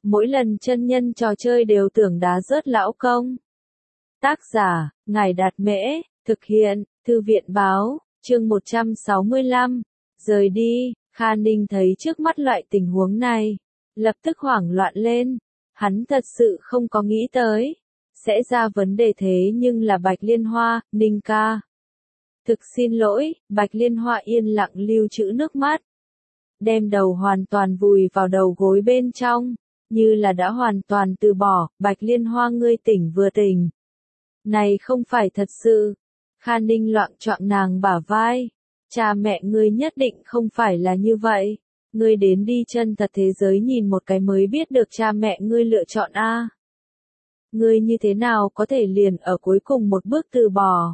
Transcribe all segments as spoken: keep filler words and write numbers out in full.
mỗi lần chân nhân trò chơi đều tưởng đá rớt lão công. Tác giả, Ngài Đạt Mễ, thực hiện, Thư viện Báo, chương một trăm sáu mươi lăm, rời đi, Kha Ninh thấy trước mắt loại tình huống này, lập tức hoảng loạn lên, hắn thật sự không có nghĩ tới, sẽ ra vấn đề thế nhưng là Bạch Liên Hoa, Ninh ca. Thực xin lỗi, Bạch Liên Hoa yên lặng lưu trữ nước mắt, đem đầu hoàn toàn vùi vào đầu gối bên trong, như là đã hoàn toàn từ bỏ, Bạch Liên Hoa ngươi tỉnh vừa tỉnh. Này không phải thật sự. Kha Ninh loạng choạng nàng bả vai. Cha mẹ ngươi nhất định không phải là như vậy. Ngươi đến đi chân thật thế giới nhìn một cái mới biết được cha mẹ ngươi lựa chọn a. Ngươi như thế nào có thể liền ở cuối cùng một bước từ bỏ.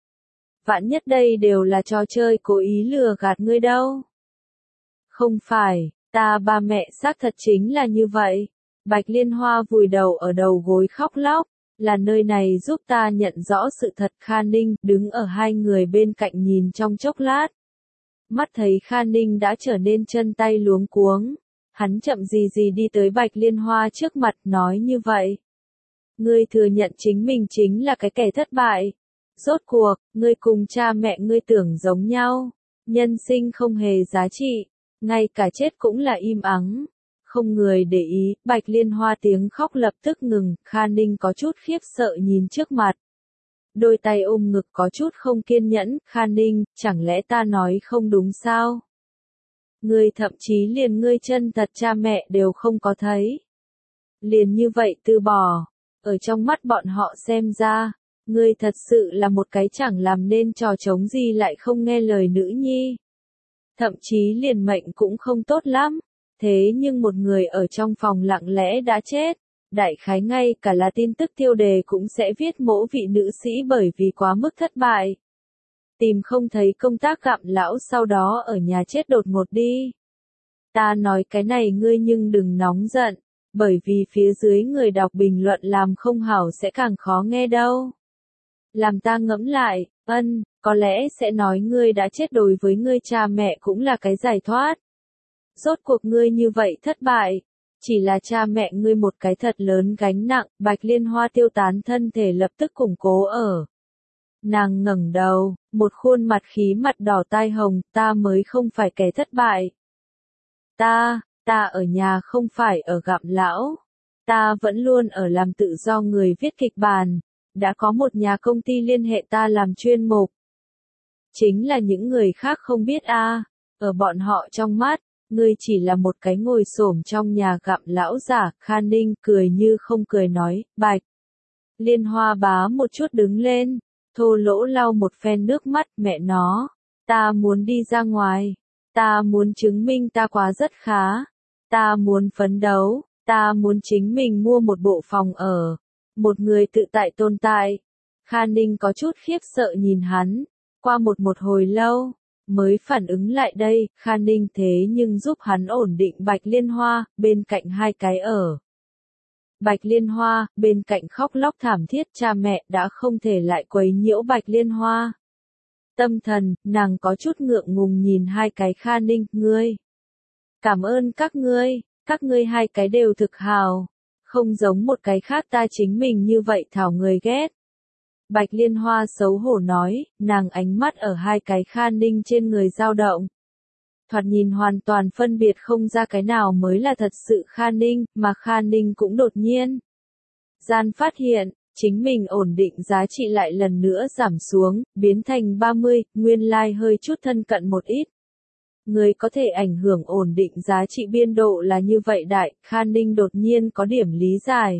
Vạn nhất đây đều là trò chơi cố ý lừa gạt ngươi đâu. Không phải, ta ba mẹ xác thật chính là như vậy. Bạch Liên Hoa vùi đầu ở đầu gối khóc lóc. Là nơi này giúp ta nhận rõ sự thật. Kha Ninh đứng ở hai người bên cạnh nhìn trong chốc lát. Mắt thấy Kha Ninh đã trở nên chân tay luống cuống. Hắn chậm gì gì đi tới Bạch Liên Hoa trước mặt nói như vậy. Ngươi thừa nhận chính mình chính là cái kẻ thất bại. Rốt cuộc, ngươi cùng cha mẹ ngươi tưởng giống nhau. Nhân sinh không hề giá trị. Ngay cả chết cũng là im ắng. Không người để ý, Bạch Liên Hoa tiếng khóc lập tức ngừng, Kha Ninh có chút khiếp sợ nhìn trước mặt. Đôi tay ôm ngực có chút không kiên nhẫn, Kha Ninh, chẳng lẽ ta nói không đúng sao? Ngươi thậm chí liền ngươi chân thật cha mẹ đều không có thấy. Liền như vậy từ bỏ, ở trong mắt bọn họ xem ra, ngươi thật sự là một cái chẳng làm nên trò trống gì lại không nghe lời nữ nhi. Thậm chí liền mệnh cũng không tốt lắm. Thế nhưng một người ở trong phòng lặng lẽ đã chết, đại khái ngay cả là tin tức tiêu đề cũng sẽ viết mỗ vị nữ sĩ bởi vì quá mức thất bại. Tìm không thấy công tác gặm lão sau đó ở nhà chết đột ngột đi. Ta nói cái này ngươi nhưng đừng nóng giận, bởi vì phía dưới người đọc bình luận làm không hảo sẽ càng khó nghe đâu. Làm ta ngẫm lại, ân, có lẽ sẽ nói ngươi đã chết đối với ngươi cha mẹ cũng là cái giải thoát. Rốt cuộc ngươi như vậy thất bại, chỉ là cha mẹ ngươi một cái thật lớn gánh nặng, Bạch Liên Hoa tiêu tán thân thể lập tức củng cố ở. Nàng ngẩng đầu, một khuôn mặt khí mặt đỏ tai hồng, ta mới không phải kẻ thất bại. Ta, ta ở nhà không phải ở gặm lão, ta vẫn luôn ở làm tự do người viết kịch bản, đã có một nhà công ty liên hệ ta làm chuyên mục. Chính là những người khác không biết a, ở bọn họ trong mắt. Ngươi chỉ là một cái ngồi xổm trong nhà gặm lão giả, Kha Ninh cười như không cười nói, Bạch. Liên Hoa bá một chút đứng lên, thô lỗ lau một phen nước mắt, mẹ nó, ta muốn đi ra ngoài, ta muốn chứng minh ta quá rất khá, ta muốn phấn đấu, ta muốn chính mình mua một bộ phòng ở, một người tự tại tồn tại. Kha Ninh có chút khiếp sợ nhìn hắn, qua một một hồi lâu. Mới phản ứng lại đây, Kha Ninh thế nhưng giúp hắn ổn định Bạch Liên Hoa, bên cạnh hai cái ở. Bạch Liên Hoa, bên cạnh khóc lóc thảm thiết cha mẹ đã không thể lại quấy nhiễu Bạch Liên Hoa. Tâm thần, nàng có chút ngượng ngùng nhìn hai cái Kha Ninh, ngươi. Cảm ơn các ngươi, các ngươi hai cái đều thực hào. Không giống một cái khác ta chính mình như vậy thảo người ghét. Bạch Liên Hoa xấu hổ nói, nàng ánh mắt ở hai cái Kha Ninh trên người dao động. Thoạt nhìn hoàn toàn phân biệt không ra cái nào mới là thật sự Kha Ninh, mà Kha Ninh cũng đột nhiên. Gian phát hiện, chính mình ổn định giá trị lại lần nữa giảm xuống, biến thành ba mươi, nguyên lai like hơi chút thân cận một ít. Người có thể ảnh hưởng ổn định giá trị biên độ là như vậy đại, Kha Ninh đột nhiên có điểm lý giải.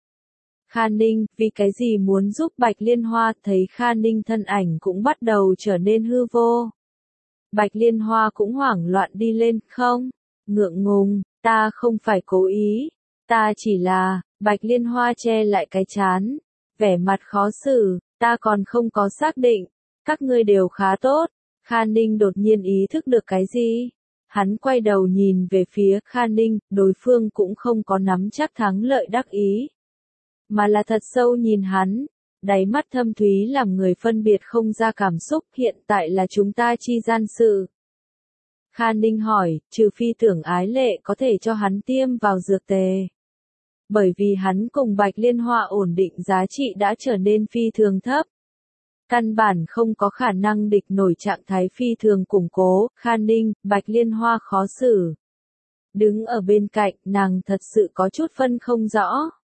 Kha Ninh, vì cái gì muốn giúp Bạch Liên Hoa, thấy Kha Ninh thân ảnh cũng bắt đầu trở nên hư vô. Bạch Liên Hoa cũng hoảng loạn đi lên, không, ngượng ngùng, ta không phải cố ý, ta chỉ là, Bạch Liên Hoa che lại cái chán, vẻ mặt khó xử, ta còn không có xác định, các ngươi đều khá tốt. Kha Ninh đột nhiên ý thức được cái gì? Hắn quay đầu nhìn về phía Kha Ninh, đối phương cũng không có nắm chắc thắng lợi đắc ý. Mà là thật sâu nhìn hắn, đáy mắt thâm thúy làm người phân biệt không ra cảm xúc, hiện tại là chúng ta chi gian sự. Kha Ninh hỏi, trừ phi tưởng ái lệ có thể cho hắn tiêm vào dược tề. bởi vì hắn cùng Bạch Liên Hoa ổn định giá trị đã trở nên phi thường thấp. Căn bản không có khả năng địch nổi trạng thái phi thường củng cố, Khan Ninh, Bạch Liên Hoa khó xử. Đứng ở bên cạnh, nàng thật sự có chút phân không rõ.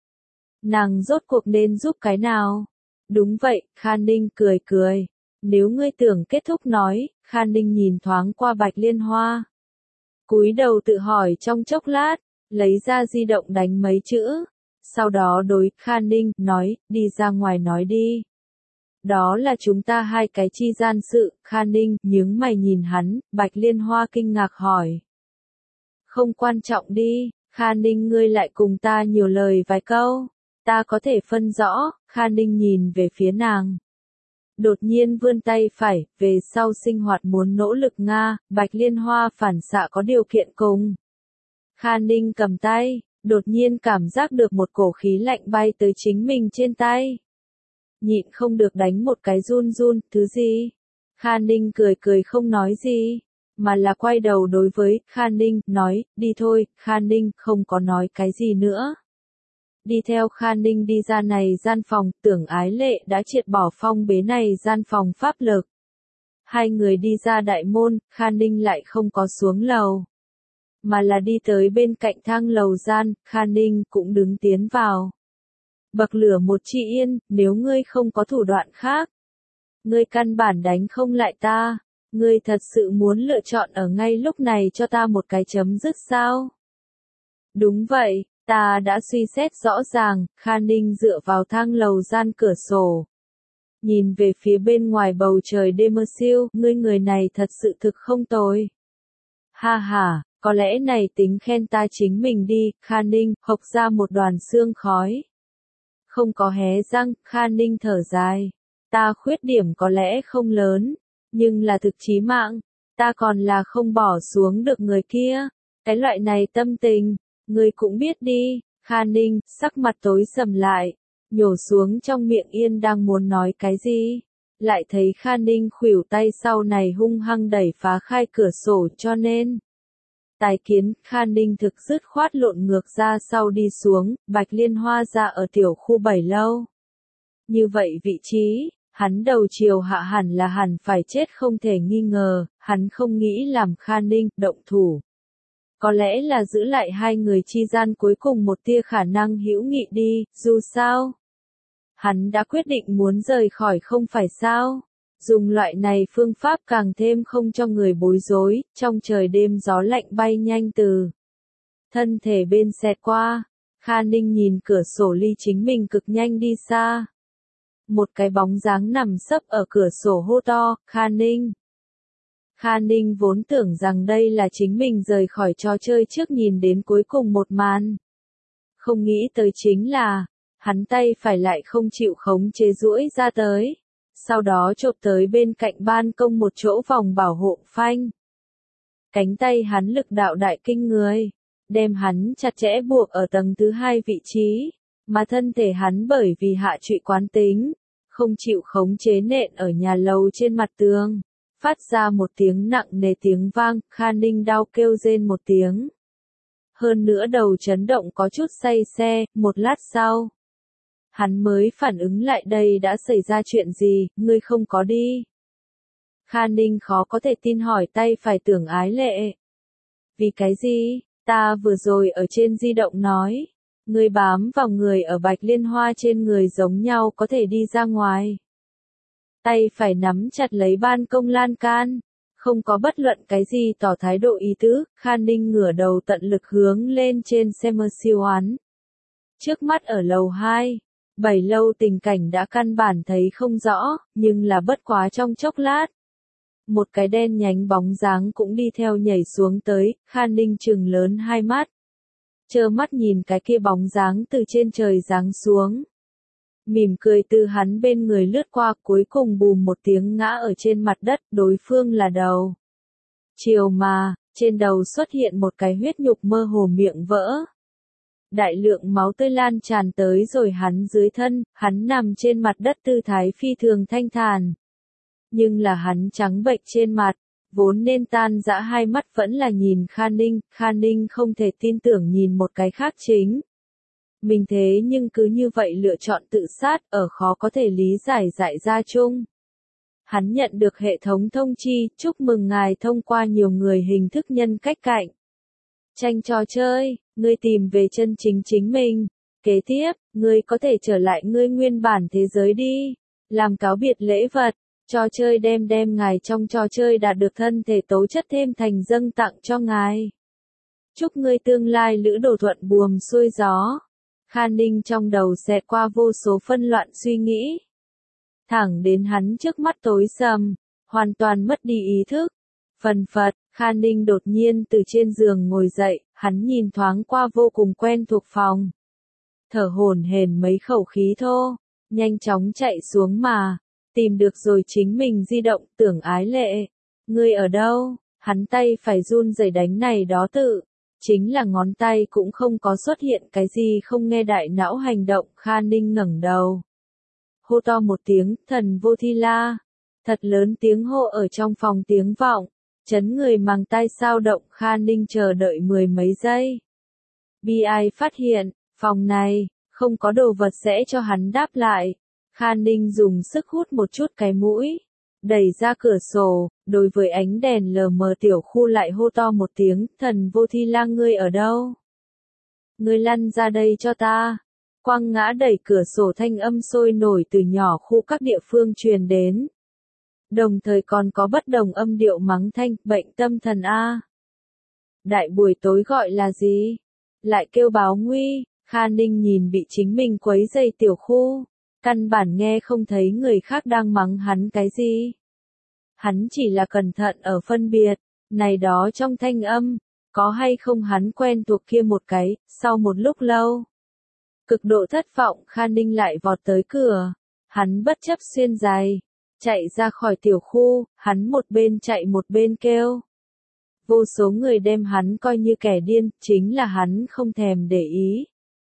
Nàng rốt cuộc nên giúp cái nào? Đúng vậy, Khan Ninh cười cười. Nếu ngươi tưởng kết thúc nói, Khan Ninh nhìn thoáng qua Bạch Liên Hoa. Cúi đầu tự hỏi trong chốc lát, lấy ra di động đánh mấy chữ. Sau đó đối Khan Ninh, nói, đi ra ngoài nói đi. Đó là chúng ta hai cái chi gian sự, Khan Ninh, nhướng mày nhìn hắn, Bạch Liên Hoa kinh ngạc hỏi. Không quan trọng đi, Khan Ninh ngươi lại cùng ta nhiều lời vài câu. Ta có thể phân rõ, Khan Ninh nhìn về phía nàng. Đột nhiên vươn tay phải, về sau sinh hoạt muốn nỗ lực Nga, Bạch Liên Hoa phản xạ có điều kiện cùng. Khan Ninh cầm tay, đột nhiên cảm giác được một cổ khí lạnh bay tới chính mình trên tay. Nhịn không được đánh một cái run run, thứ gì? Khan Ninh cười cười không nói gì, mà là quay đầu đối với Khan Ninh, nói, đi thôi, Khan Ninh không có nói cái gì nữa. Đi theo Khan Ninh đi ra này gian phòng, Tưởng Ái Lệ đã triệt bỏ phong bế này gian phòng pháp lực. Hai người đi ra đại môn, Khan Ninh lại không có xuống lầu, mà là đi tới bên cạnh thang lầu gian, Khan Ninh cũng đứng tiến vào. Bậc lửa một chi yên, nếu ngươi không có thủ đoạn khác, ngươi căn bản đánh không lại ta, ngươi thật sự muốn lựa chọn ở ngay lúc này cho ta một cái chấm dứt sao? Đúng vậy. Ta đã suy xét rõ ràng, Khan Ninh dựa vào thang lầu gian cửa sổ. Nhìn về phía bên ngoài bầu trời đêm mơ siêu, ngươi người này thật sự thực không tồi. Ha ha, có lẽ này tính khen ta chính mình đi, Khan Ninh, hộc ra một đoàn xương khói. Không có hé răng, Khan Ninh thở dài. Ta khuyết điểm có lẽ không lớn, nhưng là thực chí mạng, ta còn là không bỏ xuống được người kia. Cái loại này tâm tình. Ngươi cũng biết đi, Khan Ninh, sắc mặt tối sầm lại, nhổ xuống trong miệng yên đang muốn nói cái gì. Lại thấy Khan Ninh khuỷu tay sau này hung hăng đẩy phá khai cửa sổ cho nên. Tài kiến, Khan Ninh thực dứt khoát lộn ngược ra sau đi xuống, Bạch Liên Hoa ra ở tiểu khu bảy lâu. Như vậy vị trí, hắn đầu chiều hạ hẳn là hẳn phải chết không thể nghi ngờ, hắn không nghĩ làm Khan Ninh động thủ. Có lẽ là giữ lại hai người chi gian cuối cùng một tia khả năng hữu nghị đi, dù sao. Hắn đã quyết định muốn rời khỏi không phải sao. Dùng loại này phương pháp càng thêm không cho người bối rối, trong trời đêm gió lạnh bay nhanh từ thân thể bên xẹt qua. Khan Ninh nhìn cửa sổ ly chính mình cực nhanh đi xa. Một cái bóng dáng nằm sấp ở cửa sổ hô to, Khan Ninh. Khan Ninh vốn tưởng rằng đây là chính mình rời khỏi trò chơi trước nhìn đến cuối cùng một màn. Không nghĩ tới chính là, hắn tay phải lại không chịu khống chế duỗi ra tới. Sau đó chộp tới bên cạnh ban công một chỗ vòng bảo hộ phanh. Cánh tay hắn lực đạo đại kinh người, đem hắn chặt chẽ buộc ở tầng thứ hai vị trí, mà thân thể hắn bởi vì hạ trụy quán tính, không chịu khống chế nện ở nhà lầu trên mặt tường. Phát ra một tiếng nặng nề tiếng vang, Khan Ninh đau kêu rên một tiếng. Hơn nữa đầu chấn động có chút say xe, một lát sau. Hắn mới phản ứng lại đây đã xảy ra chuyện gì, ngươi không có đi. Khan Ninh khó có thể tin hỏi tay phải Tưởng Ái Lệ. Vì cái gì, ta vừa rồi ở trên di động nói, ngươi bám vào người ở Bạch Liên Hoa trên người giống nhau có thể đi ra ngoài. Tay phải nắm chặt lấy ban công lan can, không có bất luận cái gì tỏ thái độ ý tứ, Khan Ninh ngửa đầu tận lực hướng lên trên xe mơ siêu hắn. Trước mắt ở lầu hai, bảy lâu tình cảnh đã căn bản thấy không rõ, nhưng là bất quá trong chốc lát. Một cái đen nhánh bóng dáng cũng đi theo nhảy xuống tới, Khan Ninh trừng lớn hai mắt. Trơ mắt nhìn cái kia bóng dáng từ trên trời giáng xuống. Mỉm cười từ hắn bên người lướt qua, cuối cùng bùm một tiếng ngã ở trên mặt đất, đối phương là đầu. Chiều mà, trên đầu xuất hiện một cái huyết nhục mơ hồ miệng vỡ. Đại lượng máu tươi lan tràn tới rồi hắn dưới thân, hắn nằm trên mặt đất tư thái phi thường thanh thản. Nhưng là hắn trắng bệch trên mặt, vốn nên tan rã hai mắt vẫn là nhìn Khan Ninh, Khan Ninh không thể tin tưởng nhìn một cái khác chính. Mình thế nhưng cứ như vậy lựa chọn tự sát, ở khó có thể lý giải dại ra chung. Hắn nhận được hệ thống thông chi, chúc mừng ngài thông qua nhiều người hình thức nhân cách cạnh tranh trò chơi, ngươi tìm về chân chính chính mình. Kế tiếp, ngươi có thể trở lại ngươi nguyên bản thế giới đi. Làm cáo biệt lễ vật, trò chơi đem đem ngài trong trò chơi đạt được thân thể tố chất thêm thành dâng tặng cho ngài. Chúc ngươi tương lai lữ đồ thuận buồm xuôi gió. Khan Ninh trong đầu xẹt qua vô số phân loạn suy nghĩ. Thẳng đến hắn trước mắt tối sầm, hoàn toàn mất đi ý thức. Phần phật, Khan Ninh đột nhiên từ trên giường ngồi dậy, hắn nhìn thoáng qua vô cùng quen thuộc phòng. Thở hổn hển mấy khẩu khí thô, nhanh chóng chạy xuống mà, tìm được rồi chính mình di động, Tưởng Ái Lệ. Ngươi ở đâu? Hắn tay phải run rẩy đánh này đó tự. Chính là ngón tay cũng không có xuất hiện cái gì không nghe đại não hành động. Khan Ninh ngẩng đầu. Hô to một tiếng, thần vô thi la. Thật lớn tiếng hô ở trong phòng tiếng vọng. Chấn người màng tai sao động. Khan Ninh chờ đợi mười mấy giây. Bi ai phát hiện, phòng này, không có đồ vật sẽ cho hắn đáp lại. Khan Ninh dùng sức hút một chút cái mũi. Đẩy ra cửa sổ, đối với ánh đèn lờ mờ tiểu khu lại hô to một tiếng, thần vô thi lang ngươi ở đâu? Ngươi lăn ra đây cho ta. Quang Ngã đẩy cửa sổ thanh âm sôi nổi từ nhỏ khu các địa phương truyền đến. Đồng thời còn có bất đồng âm điệu mắng thanh, bệnh tâm thần A. Đại buổi tối gọi là gì? Lại kêu báo nguy. Khan Ninh nhìn bị chính mình quấy dày tiểu khu. Căn bản nghe không thấy người khác đang mắng hắn cái gì. Hắn chỉ là cẩn thận ở phân biệt, này đó trong thanh âm, có hay không hắn quen thuộc kia một cái, sau một lúc lâu. Cực độ thất vọng, Khan Ninh lại vọt tới cửa, hắn bất chấp xuyên giày, chạy ra khỏi tiểu khu, hắn một bên chạy một bên kêu. Vô số người đem hắn coi như kẻ điên, chính là hắn không thèm để ý.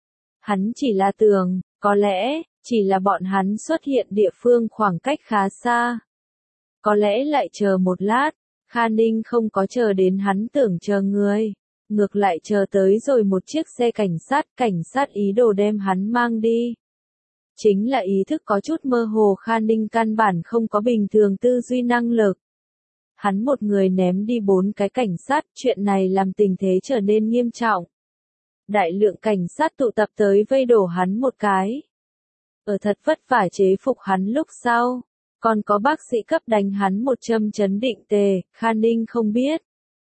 Hắn chỉ là tưởng, có lẽ, chỉ là bọn hắn xuất hiện địa phương khoảng cách khá xa. Có lẽ lại chờ một lát, Khan Ninh không có chờ đến hắn tưởng chờ người. Ngược lại chờ tới rồi một chiếc xe cảnh sát, cảnh sát ý đồ đem hắn mang đi. Chính là ý thức có chút mơ hồ, Khan Ninh căn bản không có bình thường tư duy năng lực. Hắn một người ném đi bốn cái cảnh sát, chuyện này làm tình thế trở nên nghiêm trọng. Đại lượng cảnh sát tụ tập tới vây đổ hắn một cái. Ở thật vất vả chế phục hắn lúc sau, còn có bác sĩ cấp đánh hắn một châm chấn định tề, Khan Ninh không biết.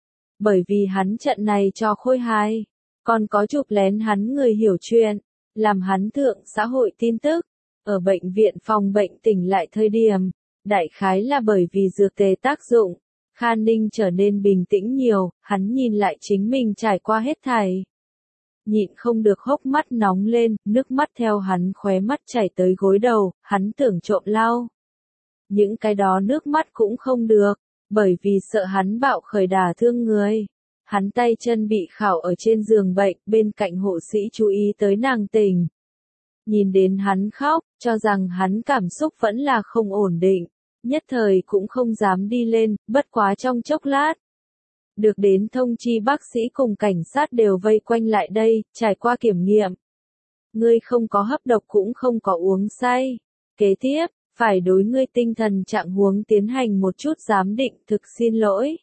Bởi vì hắn trận này cho khôi hài, còn có chụp lén hắn người hiểu chuyện, làm hắn thượng xã hội tin tức. Ở bệnh viện phòng bệnh tỉnh lại thời điểm, đại khái là bởi vì dược tề tác dụng, Khan Ninh trở nên bình tĩnh nhiều, hắn nhìn lại chính mình trải qua hết thảy. Nhịn không được hốc mắt nóng lên, nước mắt theo hắn khóe mắt chảy tới gối đầu, hắn tưởng trộm lau. Những cái đó nước mắt cũng không được, bởi vì sợ hắn bạo khởi đả thương người. Hắn tay chân bị khảo ở trên giường bệnh, bên cạnh hộ sĩ chú ý tới nàng tình. Nhìn đến hắn khóc, cho rằng hắn cảm xúc vẫn là không ổn định, nhất thời cũng không dám đi lên, bất quá trong chốc lát. Được đến thông chi bác sĩ cùng cảnh sát đều vây quanh lại đây, trải qua kiểm nghiệm. Ngươi không có hấp độc cũng không có uống say. Kế tiếp, phải đối ngươi tinh thần trạng huống tiến hành một chút giám định, thực xin lỗi.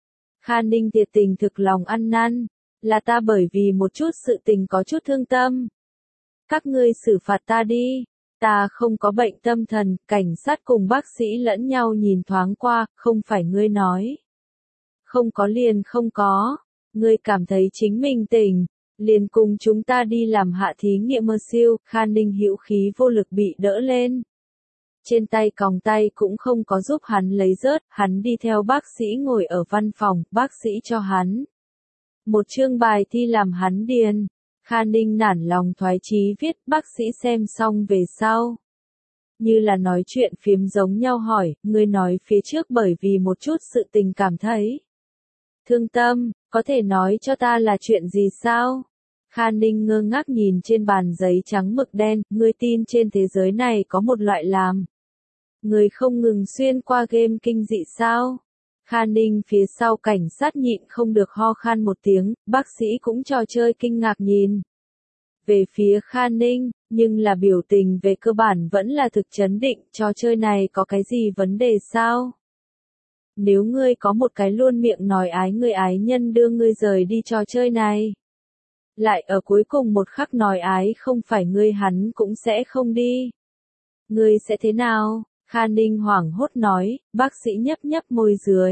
Khan Ninh thiệt tình thực lòng ăn năn, là ta bởi vì một chút sự tình có chút thương tâm. Các ngươi xử phạt ta đi, ta không có bệnh tâm thần, cảnh sát cùng bác sĩ lẫn nhau nhìn thoáng qua, không phải ngươi nói. Không có liền không có, ngươi cảm thấy chính mình tỉnh, liền cùng chúng ta đi làm hạ thí nghiệm mơ siêu, Khan Ninh hữu khí vô lực bị đỡ lên. Trên tay còng tay cũng không có giúp hắn lấy rớt, hắn đi theo bác sĩ ngồi ở văn phòng, bác sĩ cho hắn một chương bài thi làm hắn điền. Khan Ninh nản lòng thoái chí viết, bác sĩ xem xong về sau. Như là nói chuyện phiếm giống nhau hỏi, ngươi nói phía trước bởi vì một chút sự tình cảm thấy thương tâm, có thể nói cho ta là chuyện gì sao? Khan Ninh ngơ ngác nhìn trên bàn giấy trắng mực đen, ngươi tin trên thế giới này có một loại làm người không ngừng xuyên qua game kinh dị sao? Khan Ninh phía sau cảnh sát nhịn không được ho khan một tiếng, bác sĩ cũng trò chơi kinh ngạc nhìn về phía Kha Ninh, nhưng là biểu tình về cơ bản vẫn là thực chấn định, trò chơi này có cái gì vấn đề sao? Nếu ngươi có một cái luôn miệng nói ái người ái nhân đưa ngươi rời đi trò chơi này, lại ở cuối cùng một khắc nói ái không phải ngươi hắn cũng sẽ không đi. Ngươi sẽ thế nào? Kha Ninh hoảng hốt nói, bác sĩ nhấp nhấp môi dưới.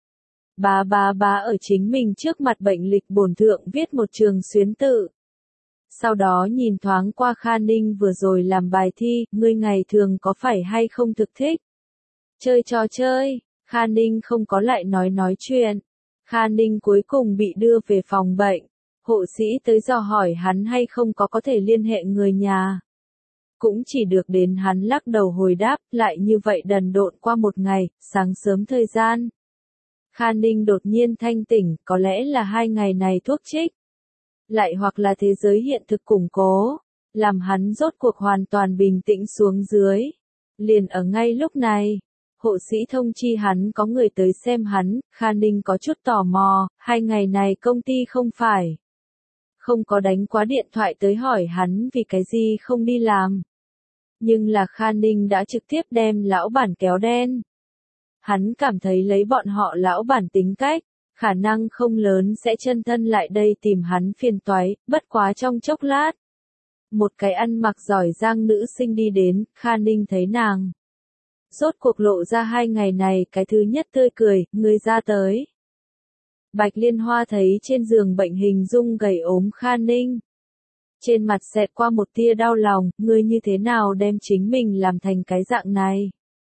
Bà bà bà ở chính mình trước mặt bệnh lịch bổn thượng viết một trường xuyến tự. Sau đó nhìn thoáng qua Kha Ninh vừa rồi làm bài thi, ngươi ngày thường có phải hay không thực thích? Chơi trò chơi, Kha Ninh không có lại nói nói chuyện. Kha Ninh cuối cùng bị đưa về phòng bệnh. Hộ sĩ tới dò hỏi hắn hay không có có thể liên hệ người nhà. Cũng chỉ được đến hắn lắc đầu hồi đáp, lại như vậy đần độn qua một ngày, sáng sớm thời gian. Kha Ninh đột nhiên thanh tỉnh, có lẽ là hai ngày này thuốc trích. Lại hoặc là thế giới hiện thực củng cố, làm hắn rốt cuộc hoàn toàn bình tĩnh xuống dưới. Liền ở ngay lúc này, hộ sĩ thông chi hắn có người tới xem hắn, Kha Ninh có chút tò mò, hai ngày này công ty không phải. Không có đánh quá điện thoại tới hỏi hắn vì cái gì không đi làm. Nhưng là Kha Ninh đã trực tiếp đem lão bản kéo đen. Hắn cảm thấy lấy bọn họ lão bản tính cách, khả năng không lớn sẽ chân thân lại đây tìm hắn phiền toái, bất quá trong chốc lát. Một cái ăn mặc giỏi giang nữ sinh đi đến, Kha Ninh thấy nàng. Rốt cuộc lộ ra hai ngày này cái thứ nhất tươi cười, người ra tới. Bạch Liên Hoa thấy trên giường bệnh hình dung gầy ốm Kha Ninh. Trên mặt xẹt qua một tia đau lòng, ngươi như thế nào đem chính mình làm thành cái dạng này?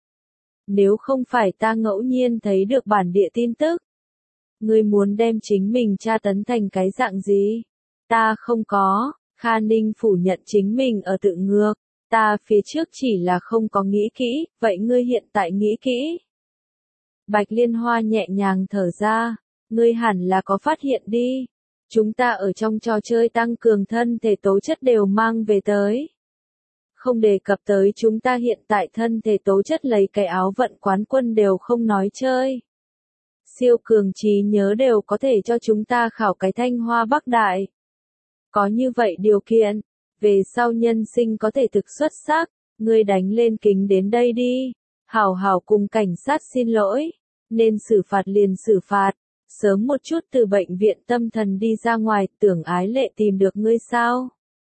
Nếu không phải ta ngẫu nhiên thấy được bản địa tin tức. Ngươi muốn đem chính mình tra tấn thành cái dạng gì? Ta không có, Kha Ninh phủ nhận chính mình ở tự ngược. Ta phía trước chỉ là không có nghĩ kỹ, vậy ngươi hiện tại nghĩ kỹ. Bạch Liên Hoa nhẹ nhàng thở ra, ngươi hẳn là có phát hiện đi. Chúng ta ở trong trò chơi tăng cường thân thể tố chất đều mang về tới. Không đề cập tới chúng ta hiện tại thân thể tố chất lấy cái áo vận quán quân đều không nói chơi. Siêu cường trí nhớ đều có thể cho chúng ta khảo cái Thanh Hoa Bắc Đại. Có như vậy điều kiện, về sau nhân sinh có thể thực xuất sắc, ngươi đánh lên kính đến đây đi. Hảo hảo cùng cảnh sát xin lỗi, nên xử phạt liền xử phạt. Sớm một chút từ bệnh viện tâm thần đi ra ngoài, tưởng Ái Lệ tìm được ngươi sao?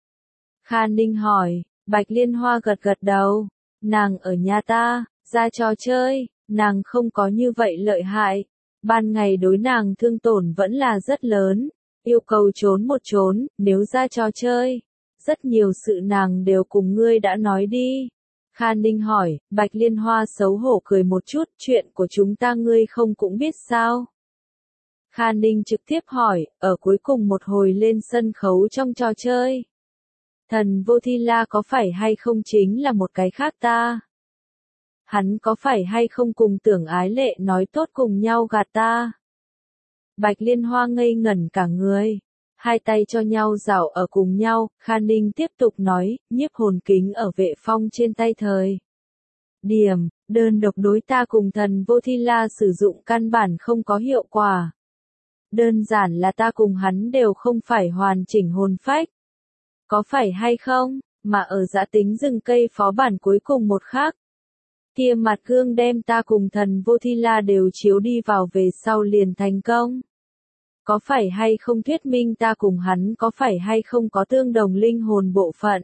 Kha Ninh hỏi, Bạch Liên Hoa gật gật đầu, nàng ở nhà ta, ra trò chơi, nàng không có như vậy lợi hại, ban ngày đối nàng thương tổn vẫn là rất lớn, yêu cầu trốn một trốn, nếu ra trò chơi, rất nhiều sự nàng đều cùng ngươi đã nói đi. Kha Ninh hỏi, Bạch Liên Hoa xấu hổ cười một chút, chuyện của chúng ta ngươi không cũng biết sao? Kha Ninh trực tiếp hỏi, ở cuối cùng một hồi lên sân khấu trong trò chơi. Thần Vô Thi La có phải hay không chính là một cái khác ta? Hắn có phải hay không cùng Tưởng Ái Lệ nói tốt cùng nhau gạt ta? Bạch Liên Hoa ngây ngẩn cả người. Hai tay cho nhau rảo ở cùng nhau, Kha Ninh tiếp tục nói, nhiếp hồn kính ở Vệ Phong trên tay thời. Điểm, đơn độc đối ta cùng Thần Vô Thi La sử dụng căn bản không có hiệu quả. Đơn giản là ta cùng hắn đều không phải hoàn chỉnh hồn phách. Có phải hay không, mà ở Dã Tính rừng cây phó bản cuối cùng một khắc. Kia mặt gương đem ta cùng Thần Vô Thi La đều chiếu đi vào về sau liền thành công. Có phải hay không thuyết minh ta cùng hắn có phải hay không có tương đồng linh hồn bộ phận.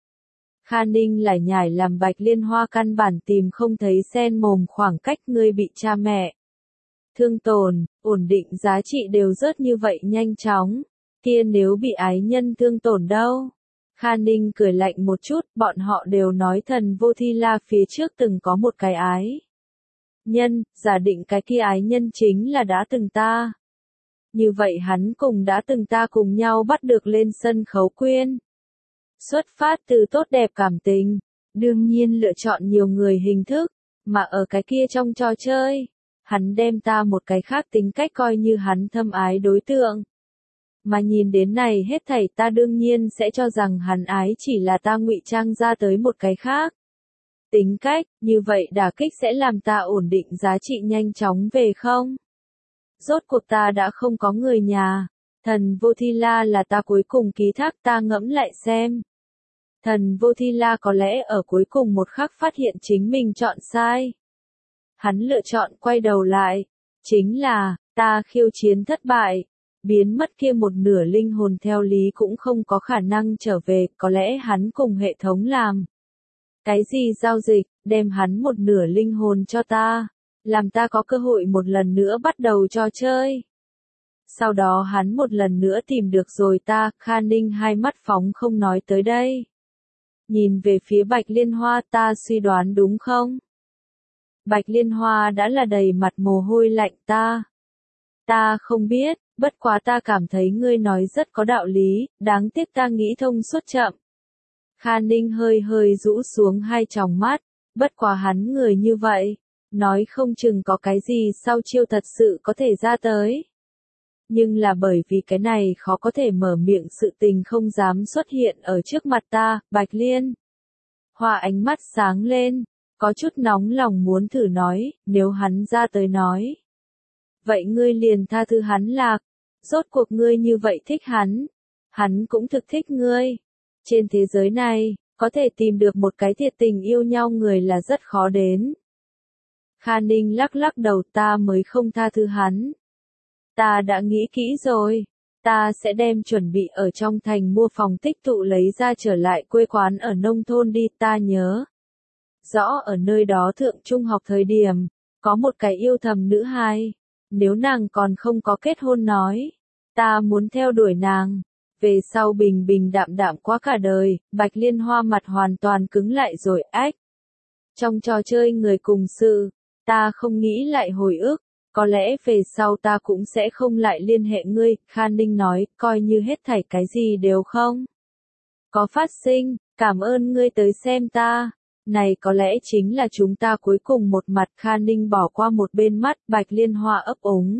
Kha Ninh lại nhải làm Bạch Liên Hoa căn bản tìm không thấy sen mồm khoảng cách ngươi bị cha mẹ. Thương tổn, ổn định giá trị đều rớt như vậy nhanh chóng. Kia nếu bị ái nhân thương tổn đâu? Kha Ninh cười lạnh một chút, bọn họ đều nói Thần Vô Thi La phía trước từng có một cái ái nhân, giả định cái kia ái nhân chính là đã từng ta. Như vậy hắn cùng đã từng ta cùng nhau bắt được lên sân khấu quyên. Xuất phát từ tốt đẹp cảm tình, đương nhiên lựa chọn nhiều người hình thức, mà ở cái kia trong trò chơi, hắn đem ta một cái khác tính cách coi như hắn thâm ái đối tượng. Mà nhìn đến này hết thảy ta đương nhiên sẽ cho rằng hắn ái chỉ là ta ngụy trang ra tới một cái khác. Tính cách, như vậy đả kích sẽ làm ta ổn định giá trị nhanh chóng về không? Rốt cuộc ta đã không có người nhà. Thần Vô Thi La là ta cuối cùng ký thác, ta ngẫm lại xem. Thần Vô Thi La có lẽ ở cuối cùng một khắc phát hiện chính mình chọn sai. Hắn lựa chọn quay đầu lại. Chính là, ta khiêu chiến thất bại. Biến mất kia một nửa linh hồn theo lý cũng không có khả năng trở về, có lẽ hắn cùng hệ thống làm. Cái gì giao dịch, đem hắn một nửa linh hồn cho ta, làm ta có cơ hội một lần nữa bắt đầu trò chơi. Sau đó hắn một lần nữa tìm được rồi ta, Kha Ninh hai mắt phóng không nói tới đây. Nhìn về phía Bạch Liên Hoa, ta suy đoán đúng không? Bạch Liên Hoa đã là đầy mặt mồ hôi lạnh. Ta. Ta không biết, bất quá ta cảm thấy ngươi nói rất có đạo lý, đáng tiếc ta nghĩ thông suốt chậm. Kha Ninh hơi hơi rũ xuống hai tròng mắt, bất quá hắn người như vậy, nói không chừng có cái gì sau chiêu thật sự có thể ra tới. Nhưng là bởi vì cái này khó có thể mở miệng, sự tình không dám xuất hiện ở trước mặt ta. Bạch Liên Hoa ánh mắt sáng lên, có chút nóng lòng muốn thử nói, nếu hắn ra tới nói. Vậy ngươi liền tha thứ hắn lạc, rốt cuộc ngươi như vậy thích hắn, hắn cũng thực thích ngươi. Trên thế giới này, có thể tìm được một cái thiệt tình yêu nhau người là rất khó đến. Kha Ninh lắc lắc đầu, ta mới không tha thứ hắn. Ta đã nghĩ kỹ rồi, ta sẽ đem chuẩn bị ở trong thành mua phòng tích tụ lấy ra trở lại quê quán ở nông thôn đi. Ta nhớ rõ ở nơi đó thượng trung học thời điểm, có một cái yêu thầm nữ hài, nếu nàng còn không có kết hôn nói, ta muốn theo đuổi nàng. Về sau bình bình đạm đạm qua cả đời. Bạch Liên Hoa mặt hoàn toàn cứng lại rồi. Ách, trong trò chơi người cùng sự, ta không nghĩ lại hồi ức, có lẽ về sau ta cũng sẽ không lại liên hệ ngươi. Kha Ninh nói, coi như hết thảy cái gì đều không có phát sinh, cảm ơn ngươi tới xem ta. Này có lẽ chính là chúng ta cuối cùng một mặt. Kha Ninh bỏ qua một bên mắt, Bạch Liên Hoa ấp úng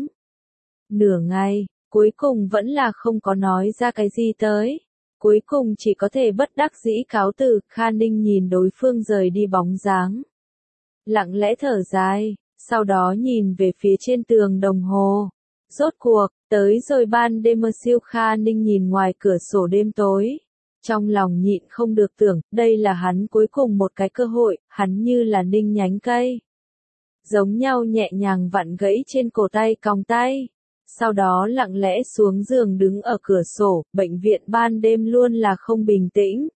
nửa ngày, cuối cùng vẫn là không có nói ra cái gì tới. Cuối cùng chỉ có thể bất đắc dĩ cáo từ. Kha Ninh nhìn đối phương rời đi bóng dáng, lặng lẽ thở dài, sau đó nhìn về phía trên tường đồng hồ. Rốt cuộc, tới rồi ban đêm mơ siêu. Kha Ninh nhìn ngoài cửa sổ đêm tối, trong lòng nhịn không được tưởng, đây là hắn cuối cùng một cái cơ hội. Hắn như là ninh nhánh cây, giống nhau nhẹ nhàng vặn gãy trên cổ tay còng tay. Sau đó lặng lẽ xuống giường đứng ở cửa sổ. Bệnh viện ban đêm luôn là không bình tĩnh.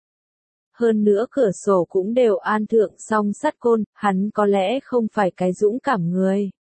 Hơn nữa cửa sổ cũng đều an thượng song sắt côn. Hắn có lẽ không phải cái dũng cảm người.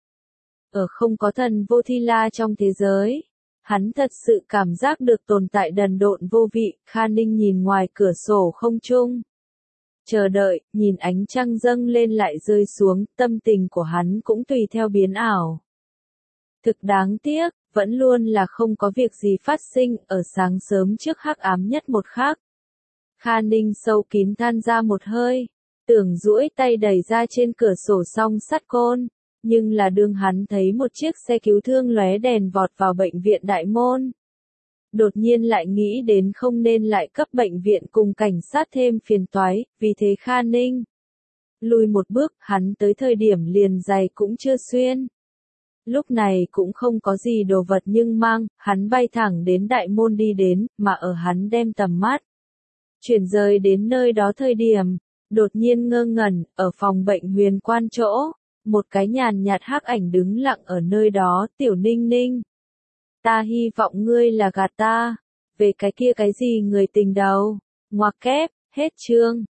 Ở không có thần Vô Thi La trong thế giới, hắn thật sự cảm giác được tồn tại đần độn vô vị. Kha Ninh nhìn ngoài cửa sổ không trung, chờ đợi, nhìn ánh trăng dâng lên lại rơi xuống, tâm tình của hắn cũng tùy theo biến ảo. Thực đáng tiếc, vẫn luôn là không có việc gì phát sinh. Ở sáng sớm trước hắc ám nhất một khắc, Kha Ninh sâu kín than ra một hơi, tưởng duỗi tay đẩy ra trên cửa sổ song sắt côn, nhưng là đương hắn thấy một chiếc xe cứu thương lóe đèn vọt vào bệnh viện đại môn. Đột nhiên lại nghĩ đến không nên lại cấp bệnh viện cùng cảnh sát thêm phiền toái, vì thế Kha Ninh lùi một bước. Hắn tới thời điểm liền giày cũng chưa xuyên. Lúc này cũng không có gì đồ vật nhưng mang, hắn bay thẳng đến đại môn đi đến, mà ở hắn đem tầm mắt chuyển rời đến nơi đó thời điểm, đột nhiên ngơ ngẩn, ở phòng bệnh huyền quan chỗ, một cái nhàn nhạt hắc ảnh đứng lặng ở nơi đó. Tiểu Ninh Ninh, ta hy vọng ngươi là gạt ta, về cái kia cái gì người tình đầu. Ngoặc kép, hết chương.